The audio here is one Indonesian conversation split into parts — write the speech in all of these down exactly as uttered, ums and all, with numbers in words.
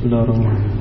Bismillahirrahmanirrahim.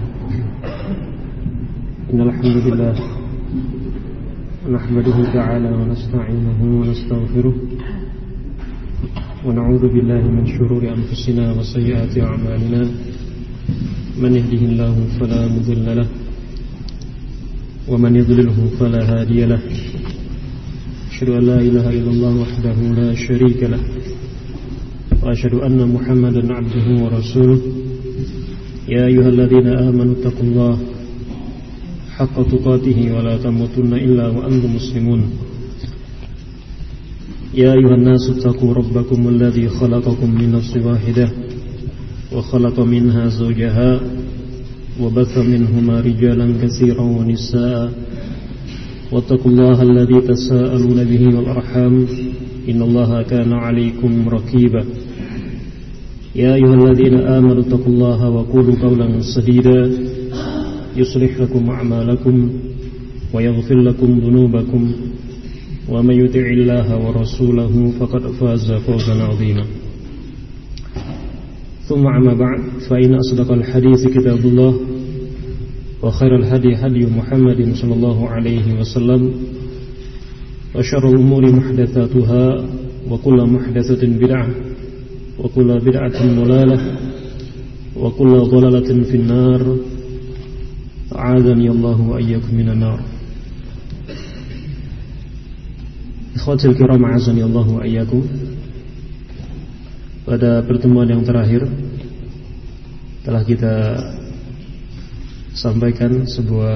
Innal hamdalillah nahmaduhu ta'ala wa nasta'inuhu wa nastaghfiruh wa na'udzu billahi min shururi anfusina wa sayyiati a'malina. Man yahdihillahu fala mudilla lahu wa man yudlilhu fala hadiya lahu. Asyhadu an la ilaha illallah wahdahu la syarika lahu wa asyhadu anna Muhammadan 'abduhu wa rasuluh. Ya ayyuhalladzina amanu taqullaha haqqa tuqatih wa la tamutunna illa wa antum muslimun. Ya ayyuhan nasu taqu rabbakum alladzi khalaqakum min nafsin wahidah wa khalaqa minha zawjaha wa batha minhuma rijalan katsiran wa nisaa'a wattaqullaha alladzi tasaaluna bihi wal arham innallaha kana 'alaykum raqiba. Ya ayyuhalladzina amanu taqullaha wa qulu qawlan sadida yuslih lakum a'malakum wa yaghfir lakum dhunubakum wa may yuti'illaha wa rasulahu faqad faza fawzan 'azima. Thumma amma ba'd, fa inna asdaqal hadithi kitabullah wa khairal hadi hadi Muhammadin sallallahu alaihi wasallam wa syarrul umuri muhdatsatuha wa kullu muhdatsatin bid'ah wa kullu bid'atin dhalalah wa kullu dhalalatin finnar. A'adzani Allahu wa iyyakum minan nar. Ikhwatul kiram, a'adzani Allahu wa iyyakum. Pada pertemuan yang terakhir telah kita sampaikan sebuah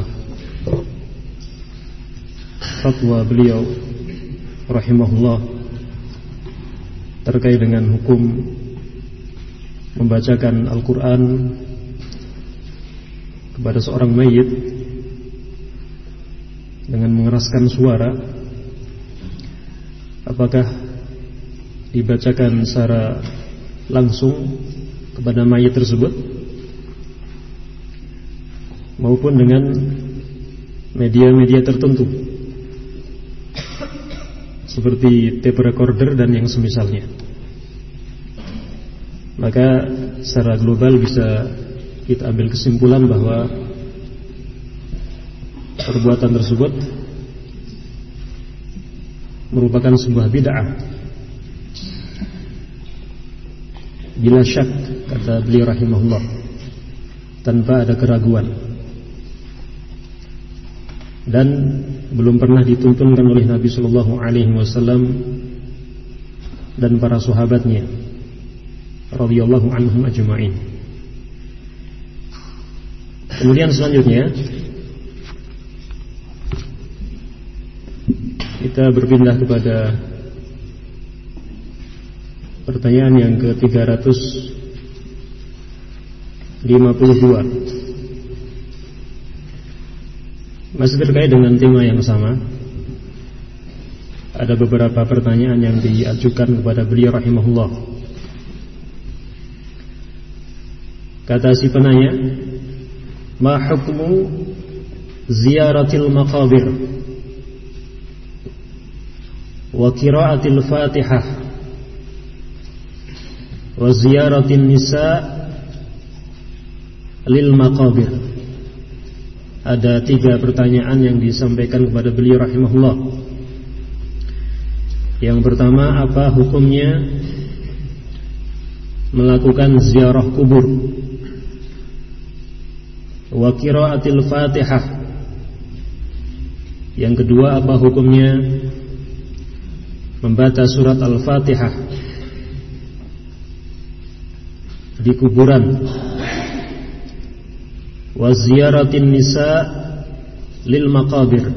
fatwa beliau rahimahullah terkait dengan hukum membacakan Al-Quran kepada seorang mayit dengan mengeraskan suara. Apakah dibacakan secara langsung kepada mayit tersebut maupun dengan media-media tertentu seperti tape recorder dan yang semisalnya. Maka secara global bisa kita ambil kesimpulan bahwa perbuatan tersebut merupakan sebuah bid'ah. Bila syak, kata beliau rahimahullah, tanpa ada keraguan, dan belum pernah dituntunkan oleh Nabi Sallallahu Alaihi Wasallam dan para sahabatnya radhiyallahu anhum ajma'in. Kemudian selanjutnya kita berpindah kepada pertanyaan yang ke tiga ratus lima puluh dua. Masih terkait dengan tema yang sama. Ada beberapa pertanyaan yang diajukan kepada beliau rahimahullah. Kata si penanya, ma hukmu ziyaratil maqabir wa qiraatil Fatihah wa ziyaratin nisa lil maqabir. Ada tiga pertanyaan yang disampaikan kepada beliau rahimahullah. Yang pertama, apa hukumnya melakukan ziarah kubur wa qiraatil Fatihah? Yang kedua, apa hukumnya membaca surat Al-Fatihah di kuburan? Wa ziyaratin nisa lil maqabir.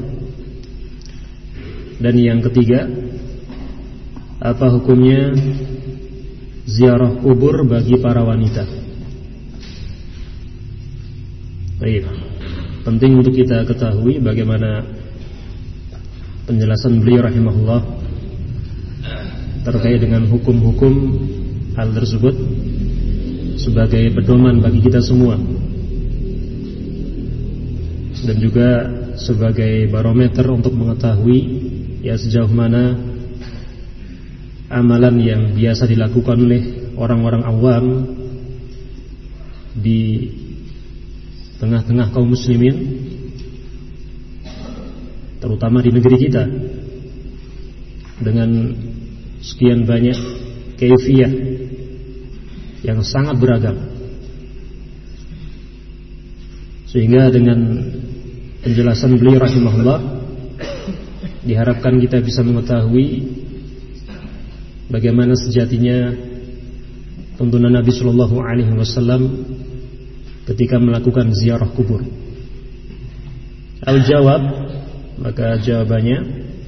Dan yang ketiga, apa hukumnya ziarah kubur bagi para wanita? Baik, penting untuk kita ketahui bagaimana penjelasan beliau rahimahullah terkait dengan hukum-hukum hal tersebut sebagai pedoman bagi kita semua, dan juga sebagai barometer untuk mengetahui ya sejauh mana amalan yang biasa dilakukan oleh orang-orang awam di tengah-tengah kaum muslimin, terutama di negeri kita, dengan sekian banyak kaifiyah yang sangat beragam, sehingga dengan penjelasan beliau rahimahullah diharapkan kita bisa mengetahui bagaimana sejatinya tuntunan Nabi Shallallahu Alaihi Wasallam ketika melakukan ziarah kubur. Al-jawab, maka jawabannya,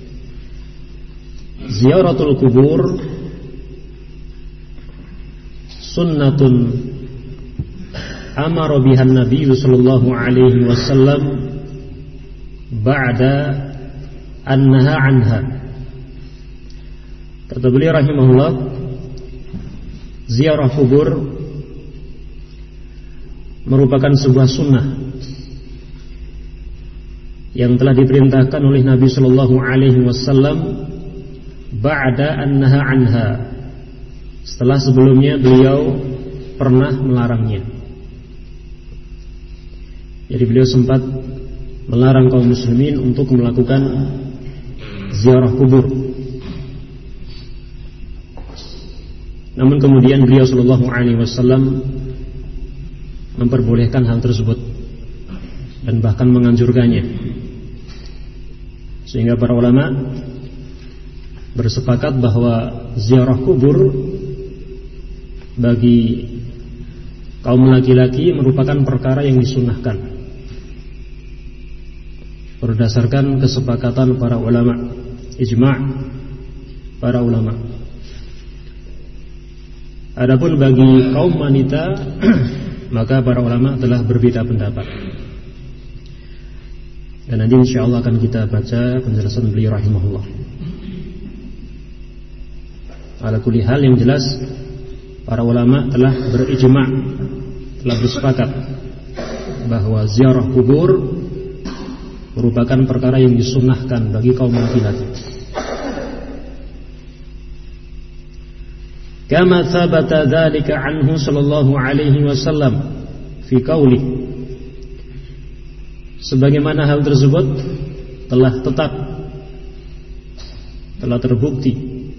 ziaratul kubur sunnatun amara bihan Nabi Shallallahu Alaihi Wasallam ba'da annaha anha. Kata beliau rahimahullah, ziarah kubur merupakan sebuah sunnah yang telah diperintahkan oleh Nabi Shallallahu Alaihi Wasallam ba'da annaha anha, setelah sebelumnya beliau pernah melarangnya. Jadi beliau sempat melarang kaum muslimin untuk melakukan ziarah kubur. Namun kemudian beliau Shallallahu Alaihi Wasallam memperbolehkan hal tersebut dan bahkan menganjurkannya, sehingga para ulama bersepakat bahwa ziarah kubur bagi kaum laki-laki merupakan perkara yang disunnahkan berdasarkan kesepakatan para ulama, ijma' para ulama. Adapun bagi kaum wanita maka para ulama telah berbeda pendapat. Dan nanti insyaallah akan kita baca penjelasan beliau rahimahullah. Ala kulli hal, yang jelas para ulama telah berijma', telah bersepakat bahwa ziarah kubur merupakan perkara yang disunnahkan bagi kaum laki-laki. Kama thabata dzalika anhu sallallahu alaihi wasallam fi qauli, sebagaimana hal tersebut telah tetap, telah terbukti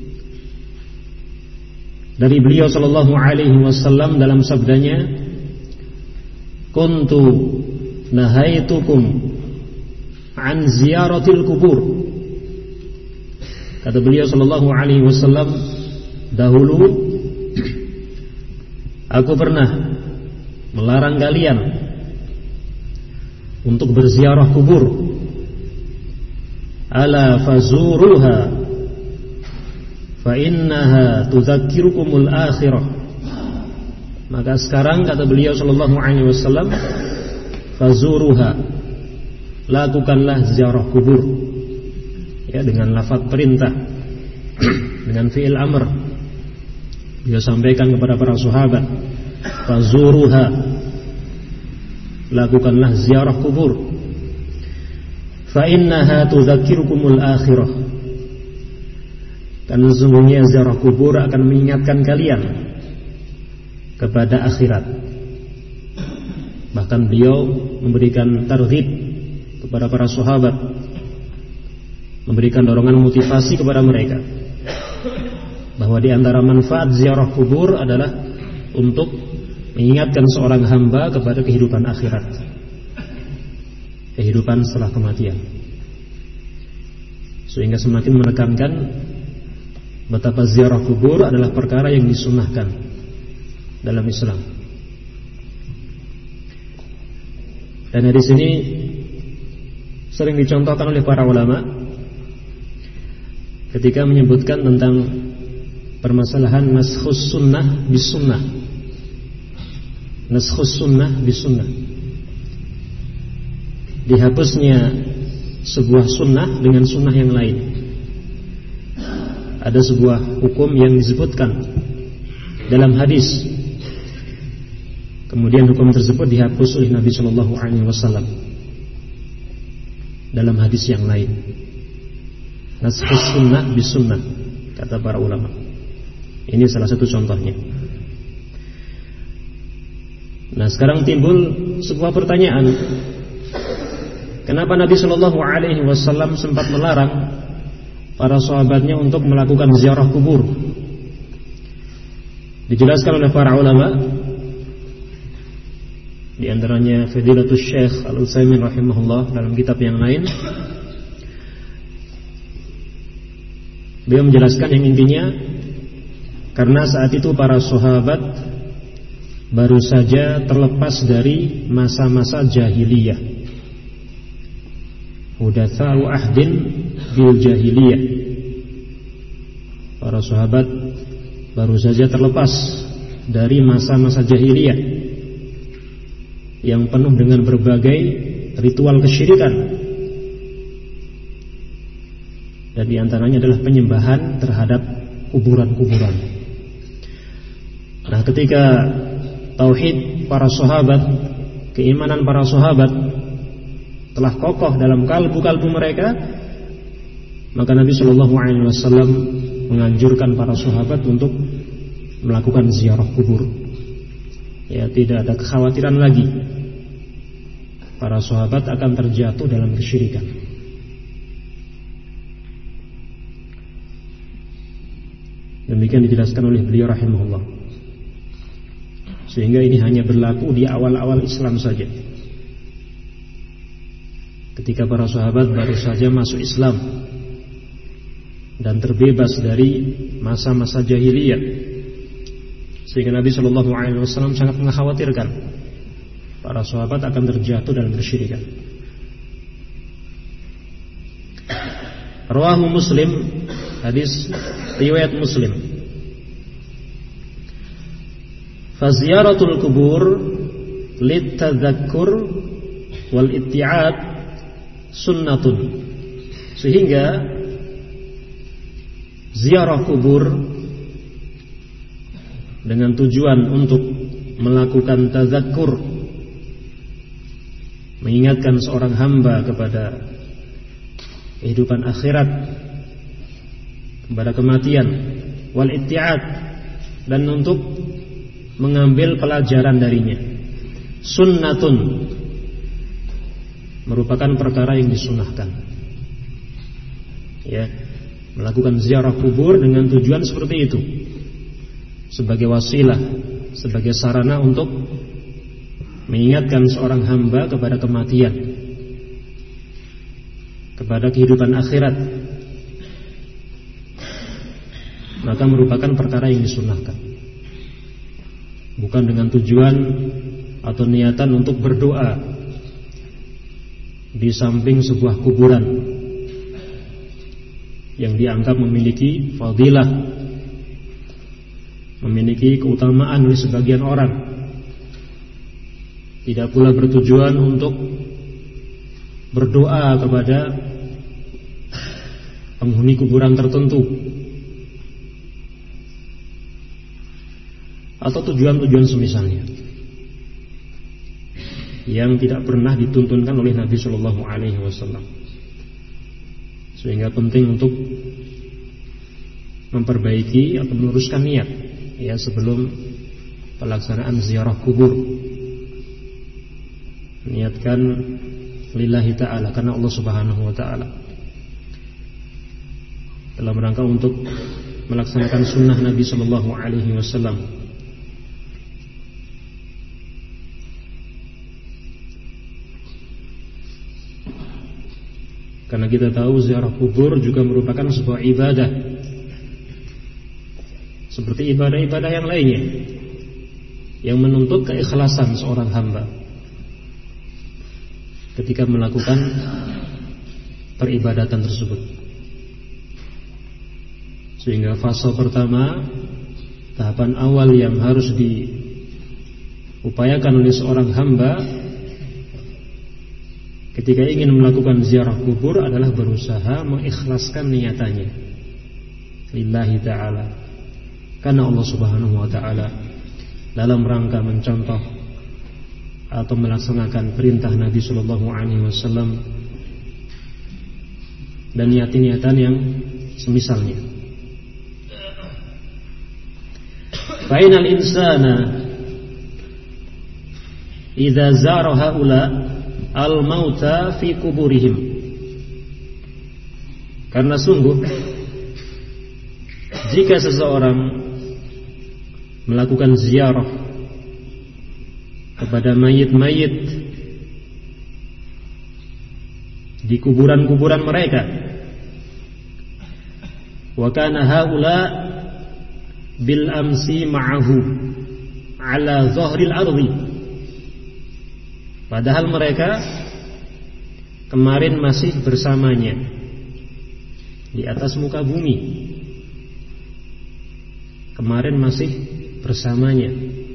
dari beliau sallallahu alaihi wasallam dalam sabdanya, kuntu nahaitukum an ziyaratil kubur. Kata beliau sallallahu alaihi wasallam, dahulu aku pernah melarang kalian untuk berziarah kubur. Ala fazuruha fa innaha tudzakirukumul akhirah. Maka sekarang, kata beliau sallallahu alaihi wasallam, fazuruha, lakukanlah ziarah kubur, ya, dengan lafaz perintah, dengan fi'il amr. Dia sampaikan kepada para sahabat, fazuruha, lakukanlah ziarah kubur, fa innaha tudzakirukumul akhirah, karena sesungguhnya ziarah kubur akan mengingatkan kalian kepada akhirat. Bahkan beliau memberikan targhib kepada para sahabat, memberikan dorongan motivasi kepada mereka bahwa di antara manfaat ziarah kubur adalah untuk mengingatkan seorang hamba kepada kehidupan akhirat, kehidupan setelah kematian, sehingga semakin menekankan betapa ziarah kubur adalah perkara yang disunnahkan dalam Islam. Dan di sini sering dicontohkan oleh para ulama ketika menyebutkan tentang permasalahan naskhus sunnah bis sunnah. Naskhus sunnah bis sunnah, dihapusnya sebuah sunnah dengan sunnah yang lain. Ada sebuah hukum yang disebutkan dalam hadis, kemudian hukum tersebut dihapus oleh Nabi Shallallahu Alaihi Wasallam dalam hadis yang lain. Naskhus sunnah bis sunnah, kata para ulama. Ini salah satu contohnya. Nah, sekarang timbul sebuah pertanyaan. Kenapa Nabi Shallallahu Alaihi Wasallam sempat melarang para sahabatnya untuk melakukan ziarah kubur? Dijelaskan oleh para ulama, di antaranya Fadilatul Syekh Al-Utsaimin rahimahullah dalam kitab yang lain. Beliau menjelaskan yang intinya, karena saat itu para sahabat baru saja terlepas dari masa-masa jahiliyah, hudatsa'u ahdin bil jahiliyah. Para sahabat baru saja terlepas dari masa-masa jahiliyah yang penuh dengan berbagai ritual kesyirikan, dan diantaranya adalah penyembahan terhadap kuburan-kuburan. Nah, ketika tauhid para sahabat, keimanan para sahabat telah kokoh dalam kalbu-kalbu mereka, maka Nabi Shallallahu Alaihi Wasallam menganjurkan para sahabat untuk melakukan ziarah kubur. Ya, tidak ada kekhawatiran lagi para sahabat akan terjatuh dalam kesyirikan. Demikian dijelaskan oleh beliau rahimahullah. Sehingga ini hanya berlaku di awal-awal Islam saja, ketika para sahabat baru saja masuk Islam dan terbebas dari masa-masa jahiliyah, sehingga Nabi Shallallahu Alaihi Wasallam sangat mengkhawatirkan para sahabat akan terjatuh dalam kesyirikan. Rawahu Muslim, hadis riwayat Muslim. Faziyaratul kubur litadzakkur wal itti'ad sunnatun. Sehingga ziarah kubur dengan tujuan untuk melakukan tazakkur, mengingatkan seorang hamba kepada kehidupan akhirat, kepada kematian, wal itti'ad, dan untuk mengambil pelajaran darinya. Sunnatun, merupakan perkara yang disunahkan. Ya, melakukan ziarah kubur dengan tujuan seperti itu, sebagai wasilah, sebagai sarana untuk mengingatkan seorang hamba kepada kematian, kepada kehidupan akhirat, maka merupakan perkara yang disunahkan, bukan dengan tujuan atau niatan untuk berdoa di samping sebuah kuburan yang dianggap memiliki fadilah, memiliki keutamaan oleh sebagian orang. Tidak pula bertujuan untuk berdoa kepada penghuni kuburan tertentu, atau tujuan-tujuan semisalnya yang tidak pernah dituntunkan oleh Nabi Shallallahu Alaihi Wasallam. Sehingga penting untuk memperbaiki atau meluruskan niat, ya, sebelum pelaksanaan ziarah kubur. Niatkan lillahi ta'ala, karena Allah Subhanahu wa ta'ala, dalam rangka untuk melaksanakan sunnah Nabi Shallallahu Alaihi Wasallam. Karena kita tahu ziarah kubur juga merupakan sebuah ibadah, seperti ibadah-ibadah yang lainnya, yang menuntut keikhlasan seorang hamba ketika melakukan peribadatan tersebut. Sehingga fase pertama, tahapan awal yang harus diupayakan oleh seorang hamba ketika ingin melakukan ziarah kubur adalah berusaha mengikhlaskan niatannya lillahi ta'ala, karena Allah Subhanahu wa ta'ala, dalam rangka mencontoh atau melaksanakan perintah Nabi Sallallahu Alaihi Wasallam dan niat-niatan yang semisalnya. Fainal insana idza zara haula al-mauta fi kuburihim. Karena sungguh jika seseorang melakukan ziarah kepada mayit-mayit di kuburan-kuburan mereka, wa kana haula bil amsi ma'ahu ala zahril ardi, padahal mereka kemarin masih bersamanya di atas muka bumi, kemarin masih bersamanya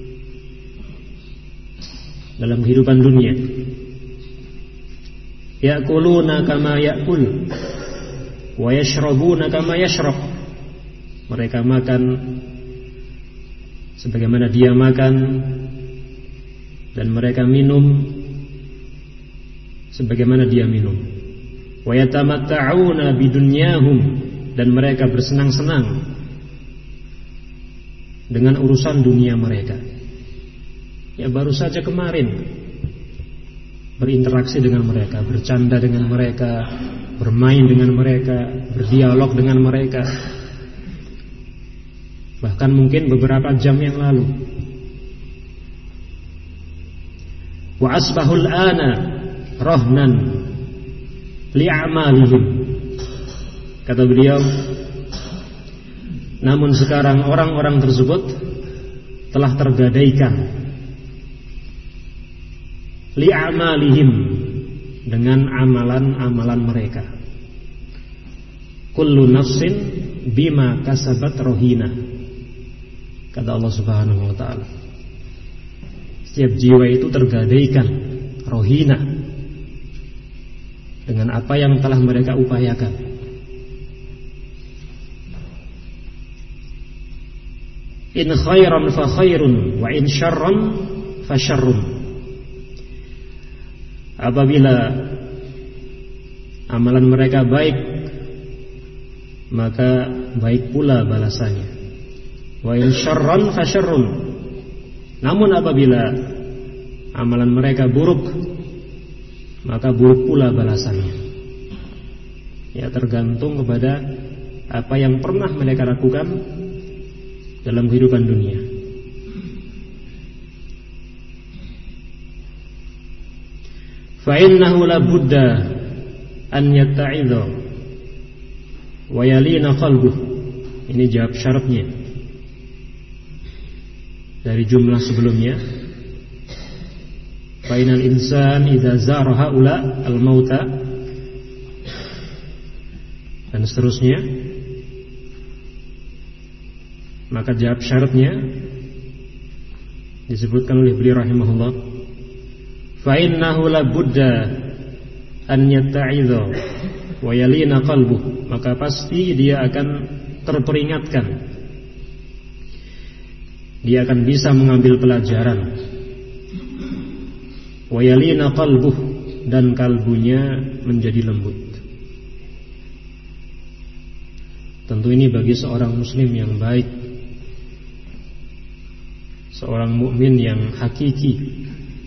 dalam kehidupan dunia. Ya'kuluna kama ya'kul wa yashrabuna kama yashrab. Mereka makan sebagaimana dia makan, dan mereka minum sebagaimana dia minum. Wa yatamatta'una bidunyahum, dan mereka bersenang-senang dengan urusan dunia mereka. Ya baru saja kemarin berinteraksi dengan mereka, bercanda dengan mereka, bermain dengan mereka, berdialog dengan mereka, bahkan mungkin beberapa jam yang lalu. Wa asbahul ana rahnan li'amalihim, kata beliau, namun sekarang orang-orang tersebut telah tergadaikan li'amalihim, dengan amalan-amalan mereka. Kullu nafsin bima kasabat rohina, kata Allah Subhanahu wa ta'ala. Setiap jiwa itu tergadaikan rohina, dengan apa yang telah mereka upayakan. In khairan fa khairun wa in syarran fa syarrun. Apabila amalan mereka baik, maka baik pula balasannya. Wa in syarran fa syarrun. Namun apabila amalan mereka buruk, maka buruk pula balasannya. Ya, tergantung kepada apa yang pernah mereka lakukan dalam kehidupan dunia. Fa innahu la budda an yatta'idha wa yalina qalbuh. Ini jawab syaratnya dari jumlah sebelumnya. Fa inal insan idza zara haula al mauta, dan seterusnya. Maka jawab syaratnya disebutkan oleh beliau rahimahullah, fa innahu la budda an yatta'idha wa yalina qalbuh, maka pasti dia akan terperingatkan, dia akan bisa mengambil pelajaran. Wa yalina qalbuh, dan kalbunya menjadi lembut. Tentu ini bagi seorang muslim yang baik, seorang mukmin yang hakiki.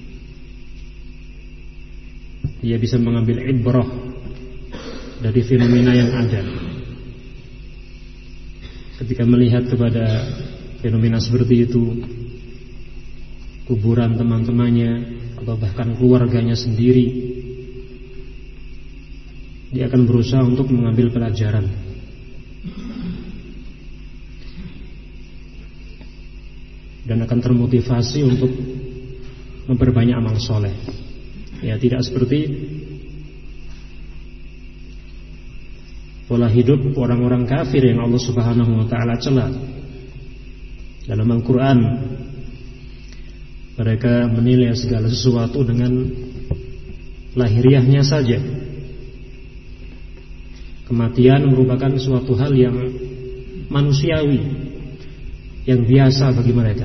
Dia bisa mengambil ibrah dari fenomena yang ada. Ketika melihat kepada fenomena seperti itu, kuburan teman-temannya atau bahkan keluarganya sendiri, dia akan berusaha untuk mengambil pelajaran. Dan akan termotivasi untuk memperbanyak amal soleh. Ya, tidak seperti pola hidup orang-orang kafir yang Allah Subhanahu wa ta'ala cela dalam Al-Quran. Mereka menilai segala sesuatu dengan lahiriahnya saja. Kematian merupakan suatu hal yang manusiawi, yang biasa bagi mereka.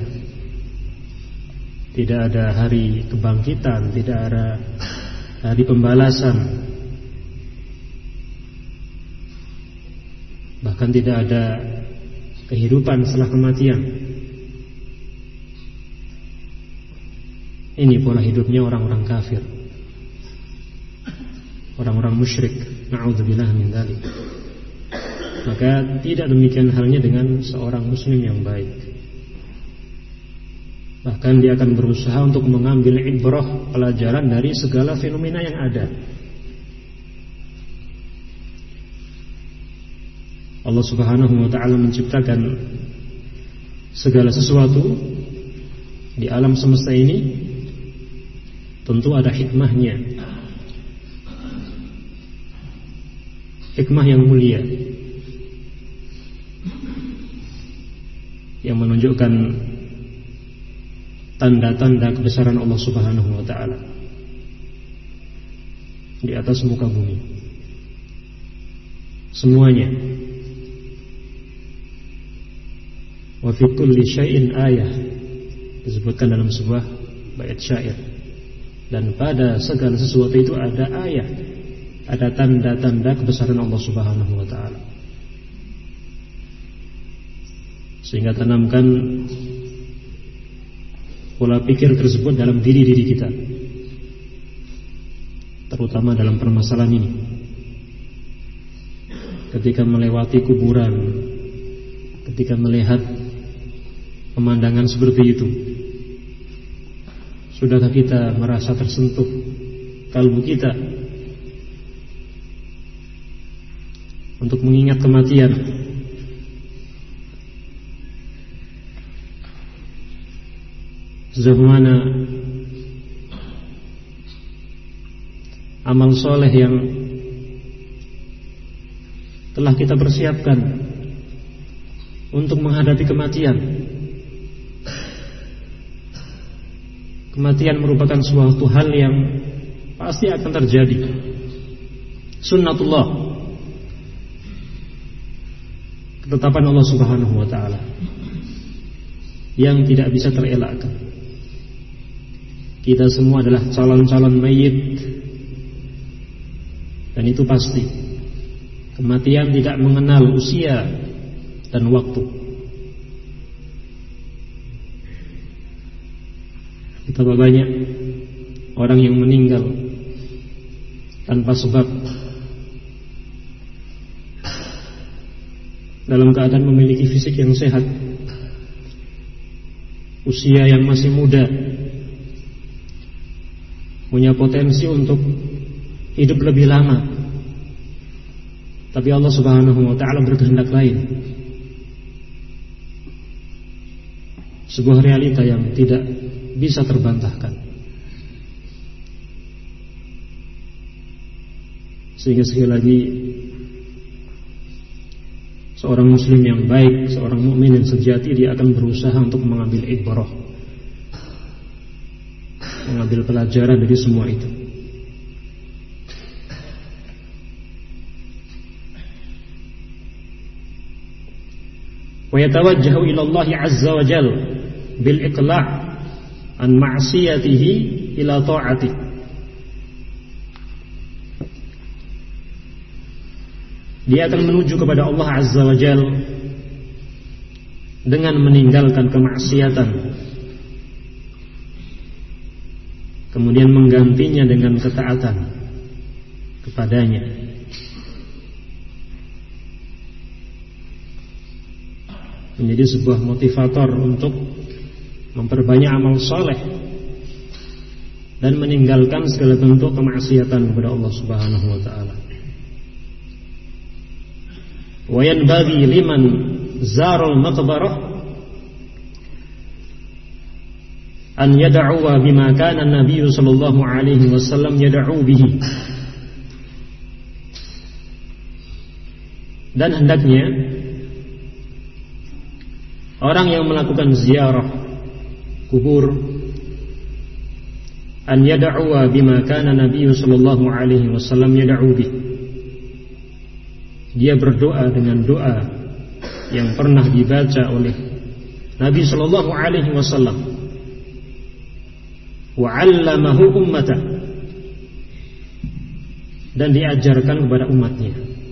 Tidak ada hari kebangkitan, tidak ada hari pembalasan, bahkan tidak ada kehidupan setelah kematian. Ini pola hidupnya orang-orang kafir, orang-orang musyrik. Na'udzubillah min dzalik. Maka tidak demikian halnya dengan seorang muslim yang baik. Bahkan dia akan berusaha untuk mengambil ibrah, pelajaran dari segala fenomena yang ada. Allah Subhanahu wa ta'ala menciptakan segala sesuatu di alam semesta ini, tentu ada hikmahnya, hikmah yang mulia, yang menunjukkan tanda-tanda kebesaran Allah Subhanahu wa ta'ala di atas muka bumi. Semuanya. Wa fi kulli syai'in ayah, disebutkan dalam sebuah bait syair. Dan pada segala sesuatu itu ada ayat, ada tanda-tanda kebesaran Allah Subhanahu wa ta'ala. Sehingga tanamkan pola pikir tersebut dalam diri-diri kita, terutama dalam permasalahan ini. Ketika melewati kuburan, ketika melihat pemandangan seperti itu, sudahkah kita merasa tersentuh kalbu kita untuk mengingat kematian? Sejauh mana amal soleh yang telah kita persiapkan untuk menghadapi kematian? Kematian merupakan suatu hal yang pasti akan terjadi, sunnatullah, ketetapan Allah Subhanahu wa ta'ala yang tidak bisa terelakkan. Kita semua adalah calon-calon mayit, dan itu pasti. Kematian tidak mengenal usia dan waktu. Betapa banyak orang yang meninggal tanpa sebab, dalam keadaan memiliki fisik yang sehat, usia yang masih muda, punya potensi untuk hidup lebih lama, tapi Allah Subhanahu wa ta'ala berkehendak lain. Sebuah realita yang tidak bisa terbantahkan. Sehingga sekali lagi, seorang muslim yang baik, seorang mukmin yang sejati, dia akan berusaha untuk mengambil ibrah, mengambil pelajaran dari semua itu. Wa yatawajjahu ila Allah azza wa jalla bil iqla' an ma'siyatihi ila ta'atih. Dia akan menuju kepada Allah azza wa jalla dengan meninggalkan kemaksiatan, kemudian menggantinya dengan ketaatan kepadanya. Menjadi sebuah motivator untuk memperbanyak amal saleh dan meninggalkan segala bentuk kemaksiatan kepada Allah Subhanahu wa ta'ala. Wa yanbaghi liman zaral maqbarah an yad'uwa bima kana an-nabiy sallallahu alaihi wasallam yad'u bihi. Dan hendaknya orang yang melakukan ziarah kubur an yad'uwa bima kana Nabi sallallahu alaihi wasallam yad'u bih. Dia berdoa dengan doa yang pernah dibaca oleh Nabi sallallahu alaihi wasallam, wa 'allamahu ummata, dan diajarkan kepada umatnya.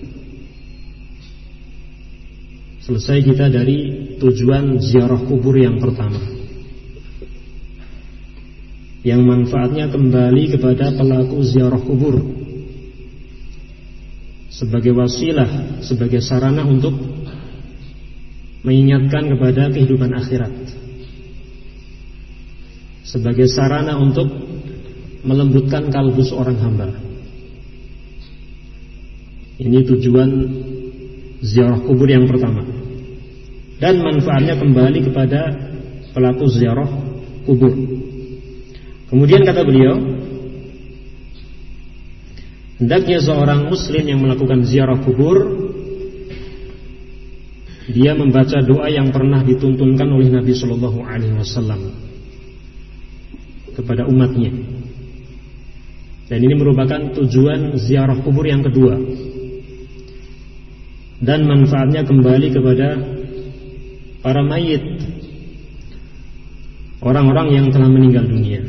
Selesai kita dari tujuan ziarah kubur yang pertama. yang manfaatnya kembali kepada pelaku ziarah kubur sebagai wasilah, sebagai sarana untuk mengingatkan kepada kehidupan akhirat, sebagai sarana untuk melembutkan kalbu seorang hamba. Ini tujuan ziarah kubur yang pertama. Dan manfaatnya kembali kepada pelaku ziarah kubur. Kemudian kata beliau, hendaknya seorang muslim yang melakukan ziarah kubur, dia membaca doa yang pernah dituntunkan oleh Nabi Shallallahu Alaihi Wasallam kepada umatnya. Dan ini merupakan tujuan ziarah kubur yang kedua. Dan manfaatnya kembali kepada para mayit, orang-orang yang telah meninggal dunia.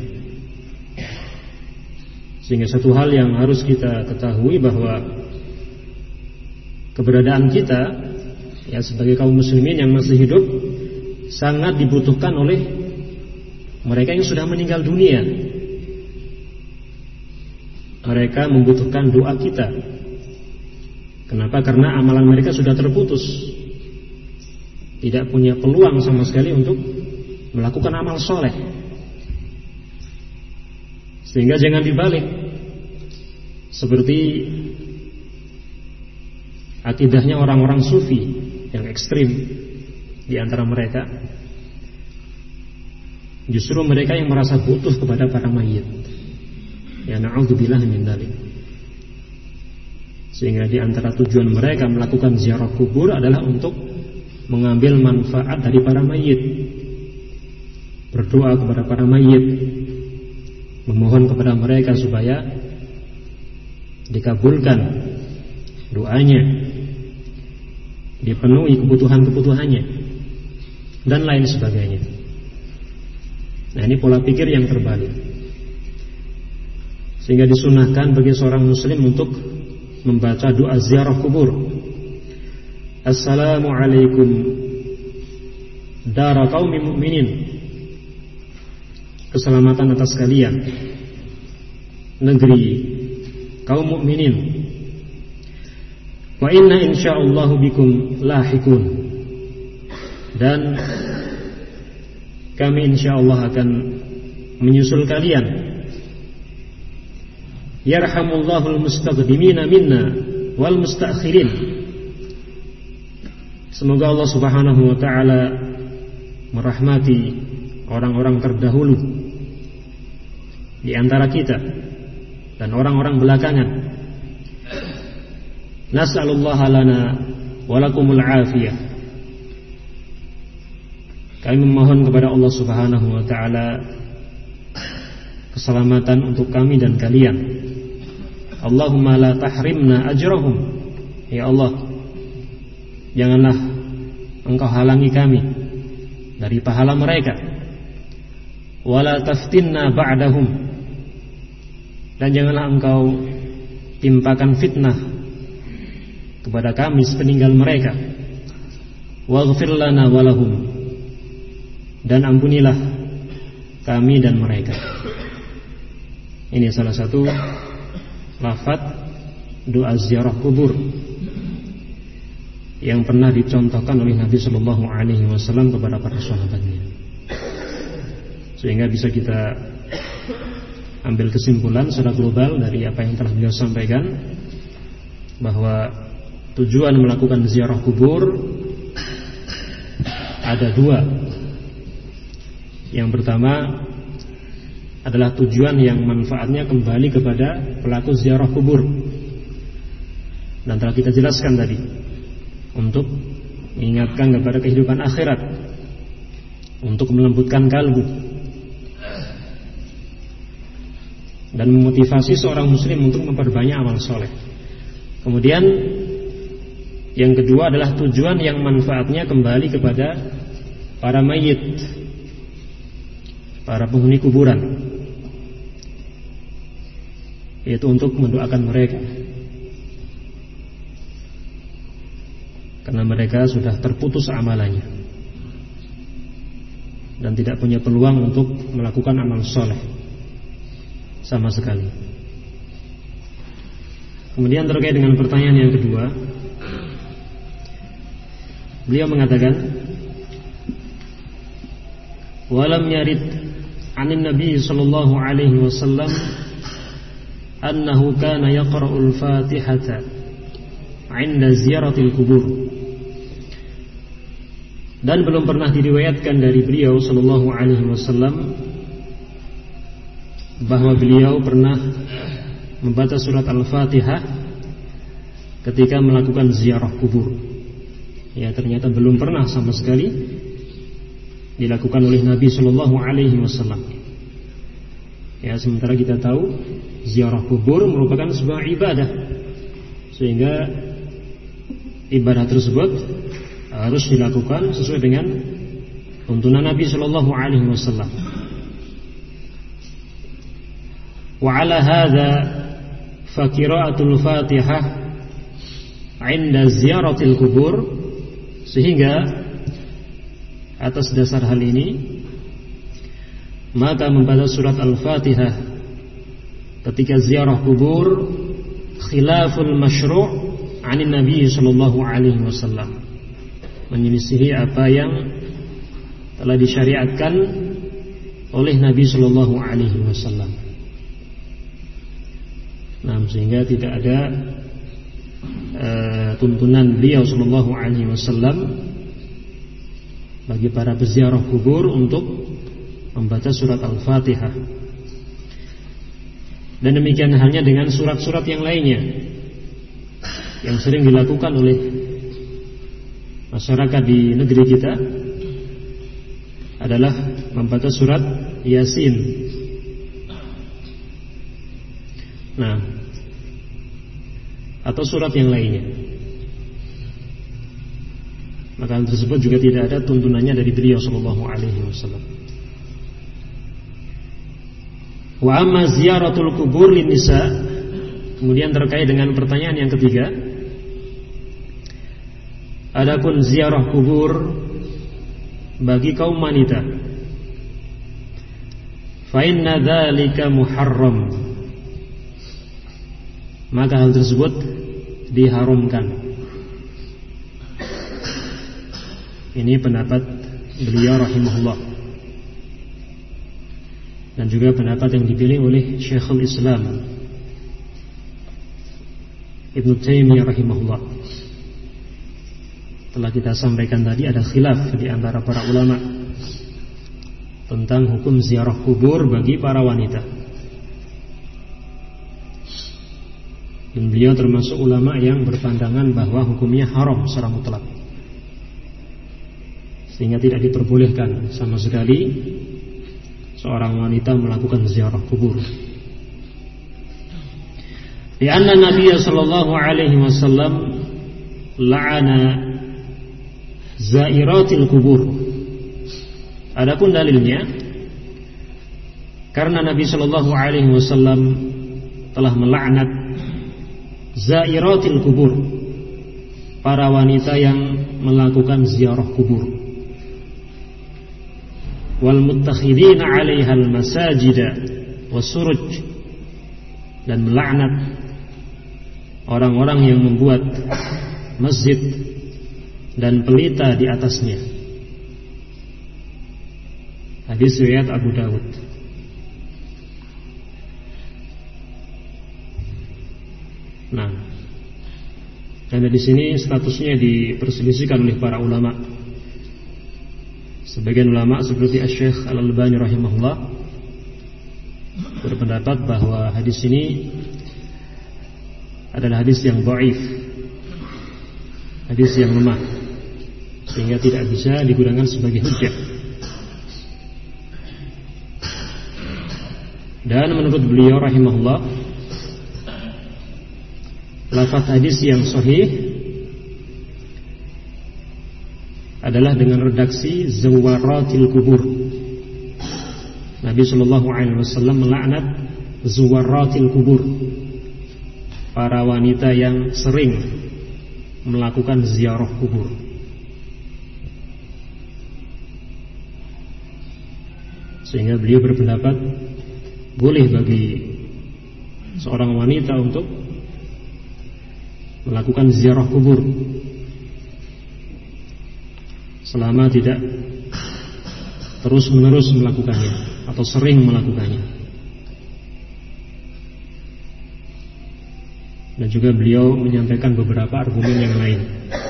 Sehingga satu hal yang harus kita ketahui bahwa keberadaan kita ya sebagai kaum muslimin yang masih hidup sangat dibutuhkan oleh mereka yang sudah meninggal dunia. Mereka membutuhkan doa kita. Kenapa? Karena amalan mereka sudah terputus, tidak punya peluang sama sekali untuk melakukan amal soleh. Sehingga jangan dibalik seperti akidahnya orang-orang sufi yang ekstrim di antara mereka. Justru mereka yang merasa butuh kepada para mayit. Ya na'udzubillah min dzalik. Sehingga di antara tujuan mereka melakukan ziarah kubur adalah untuk mengambil manfaat dari para mayit, berdoa kepada para mayit, memohon kepada mereka supaya dikabulkan doanya, dipenuhi kebutuhan-kebutuhannya, dan lain sebagainya. Nah, ini pola pikir yang terbalik. Sehingga disunahkan bagi seorang muslim untuk membaca doa ziarah kubur. Assalamualaikum dara qaumi mu'minin. Keselamatan atas kalian, negeri kaum mukminin. Wa inna insyaallahu bikum lahikun. Dan kami insyaallah akan menyusul kalian. Yarhamullahul mustaqdimina minna wal mustaakhirin. Semoga Allah Subhanahu wa taala merahmati orang-orang terdahulu di antara kita dan orang-orang belakangan. Nas'alullaha lana wa lakumul afiyah. Kami memohon kepada Allah Subhanahu wa taala keselamatan untuk kami dan kalian. Allahumma la tahrimna ajrahum. Ya Allah, janganlah Engkau halangi kami dari pahala mereka. Wala taftinna ba'dahum. Dan janganlah Engkau timpakan fitnah kepada kami sepeninggal mereka. Waghfir lana walahum. Dan ampunilah kami dan mereka. Ini salah satu lafaz doa ziarah kubur yang pernah dicontohkan oleh Nabi Shallallahu Alaihi Wasallam kepada para sahabatnya. Sehingga bisa kita ambil kesimpulan secara global dari apa yang telah beliau sampaikan, bahwa tujuan melakukan ziarah kubur ada dua. Yang pertama adalah tujuan yang manfaatnya kembali kepada pelaku ziarah kubur, dan telah kita jelaskan tadi, untuk mengingatkan kepada kehidupan akhirat, untuk melembutkan kalbu dan memotivasi seorang muslim untuk memperbanyak amal soleh. Kemudian yang kedua adalah tujuan yang manfaatnya kembali kepada para mayit, para penghuni kuburan, yaitu untuk mendoakan mereka, karena mereka sudah terputus amalannya dan tidak punya peluang untuk melakukan amal soleh. sama sekali. Kemudian terkait dengan pertanyaan yang kedua, beliau mengatakan, walam yarid anin Nabi sallallahu alaihi wasallam annahu kana yaqra'ul Fatihata 'inda ziyaratil kubur. Dan belum pernah diriwayatkan dari beliau sallallahu alaihi wasallam bahwa beliau pernah membaca surat Al-Fatihah ketika melakukan ziarah kubur. Ya, ternyata belum pernah sama sekali dilakukan oleh Nabi sallallahu alaihi wasallam. Ya, sementara kita tahu ziarah kubur merupakan sebuah ibadah, sehingga ibadah tersebut harus dilakukan sesuai dengan tuntunan Nabi sallallahu alaihi wasallam. Wa ala hadza fa qira'atul Fatihah 'inda ziyaratil kubur, sehingga atas dasar hal ini maka membaca surat Al-Fatihah ketika ziarah kubur khilaful masyru' 'anin Nabi sallallahu alaihi wasallam, menyelisihi apa yang telah disyariatkan oleh Nabi sallallahu alaihi wasallam. Nah, sehingga tidak ada uh, tuntunan beliau sallallahu alaihi wasallam bagi para peziarah kubur untuk membaca surat Al-Fatihah. Dan demikian halnya dengan surat-surat yang lainnya yang sering dilakukan oleh masyarakat di negeri kita adalah membaca surat Yasin. Nah, atau surat yang lainnya. Maka hal tersebut juga tidak ada tuntunannya dari beliau sallallahu alaihi wasallam. Wa amma ziyaratul kubur lin nisa, kemudian terkait dengan pertanyaan yang ketiga, adapun ziarah kubur bagi kaum wanita, fa inna dzalika muharram, maka hal tersebut diharamkan. Ini pendapat beliau rahimahullah, dan juga pendapat yang dipilih oleh Syekhul Islam Ibnu Taimiyah rahimahullah. Telah kita sampaikan tadi ada khilaf di antara para ulama tentang hukum ziarah kubur bagi para wanita. Dan beliau termasuk ulama yang berpandangan bahwa hukumnya haram secara mutlak, sehingga tidak diperbolehkan sama sekali seorang wanita melakukan ziarah kubur. Di anna Nabi sallallahu alaihi wasallam la'ana zairatil kubur. Adapun dalilnya, karena Nabi sallallahu alaihi wasallam telah melaknat zairatil kubur, para wanita yang melakukan ziarah kubur, wal muttakhidina 'alaiha al masajida wasuruj, dan melaknat orang-orang yang membuat masjid dan pelita di atasnya. Hadis riwayat Abu Dawud. Nah, dan di sini statusnya diperselisihkan oleh para ulama. Sebagian ulama seperti Asy-Syaikh Al-Albani rahimahullah berpendapat bahwa hadis ini adalah hadis yang dhaif, hadis yang lemah, sehingga tidak bisa digunakan sebagai hujjah. Dan menurut beliau rahimahullah, lafaz hadis yang sahih adalah dengan redaksi zawaratil kubur. Nabi sallallahu alaihi wasallam melaknat zawaratil kubur, para wanita yang sering melakukan ziarah kubur. Sehingga beliau berpendapat boleh bagi seorang wanita untuk melakukan ziarah kubur selama tidak terus-menerus melakukannya atau sering melakukannya. Dan juga beliau menyampaikan beberapa argumen yang lain.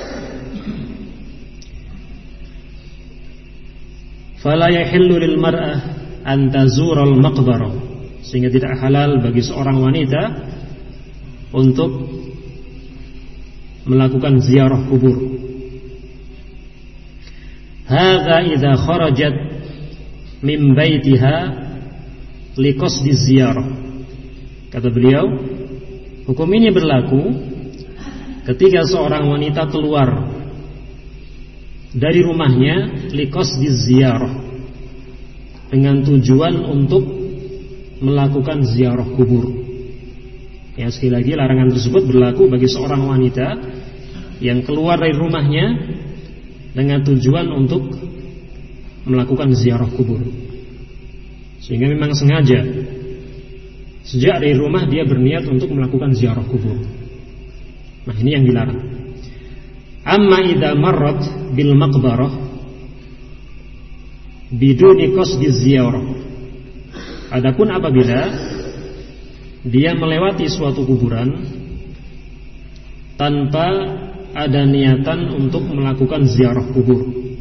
Fala yahillu lil mar'ah an tazura al maqbarah, sehingga tidak halal bagi seorang wanita untuk melakukan ziarah kubur. Hadza idza kharajat min baitiha liqasdi ziyarah. Kata beliau, hukum ini berlaku ketika seorang wanita keluar dari rumahnya liqasdi ziyarah, dengan tujuan untuk melakukan ziarah kubur. Ya, sekali lagi larangan tersebut berlaku bagi seorang wanita yang keluar dari rumahnya dengan tujuan untuk melakukan ziarah kubur, sehingga memang sengaja sejak dari rumah dia berniat untuk melakukan ziarah kubur. Nah, ini yang dilarang. Amma idza marrat bil maqbarah biduni qasdi ziyarah. Adapun apabila dia melewati suatu kuburan tanpa ada niatan untuk melakukan ziarah kubur,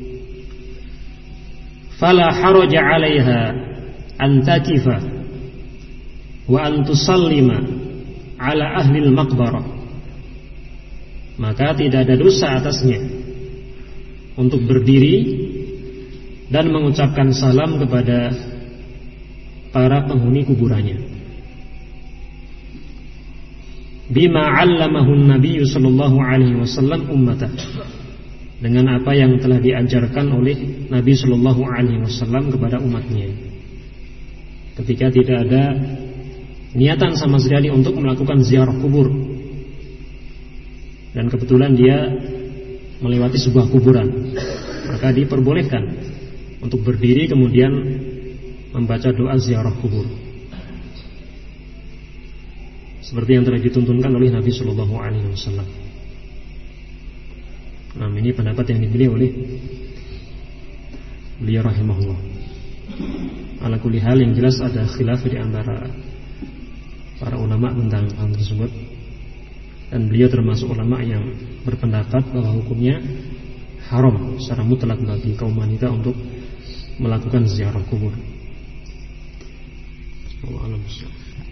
fala haraja 'alaiha an takifa wa an tusallima 'ala ahli al-maqbarah, maka tidak ada dosa atasnya untuk berdiri dan mengucapkan salam kepada para penghuni kuburannya. Bima 'allamahu an-nabiy sallallahu alaihi wasallam ummata, dengan apa yang telah diajarkan oleh Nabi sallallahu alaihi wasallam kepada umatnya, ketika tidak ada niatan sama sekali untuk melakukan ziarah kubur dan kebetulan dia melewati sebuah kuburan, maka diperbolehkan untuk berdiri kemudian membaca doa ziarah kubur seperti yang telah dituntunkan oleh Nabi Shallallahu Alaihi Wasallam. Nah, ini pendapat yang dipilih oleh beliau rahimahullah. Ala kulli hal, yang jelas ada khilaf di antara para ulama tentang hal tersebut, dan beliau termasuk ulama yang berpendapat bahwa hukumnya haram secara mutlak bagi kaum wanita untuk melakukan ziarah kubur. Wallahu a'lam bishawab.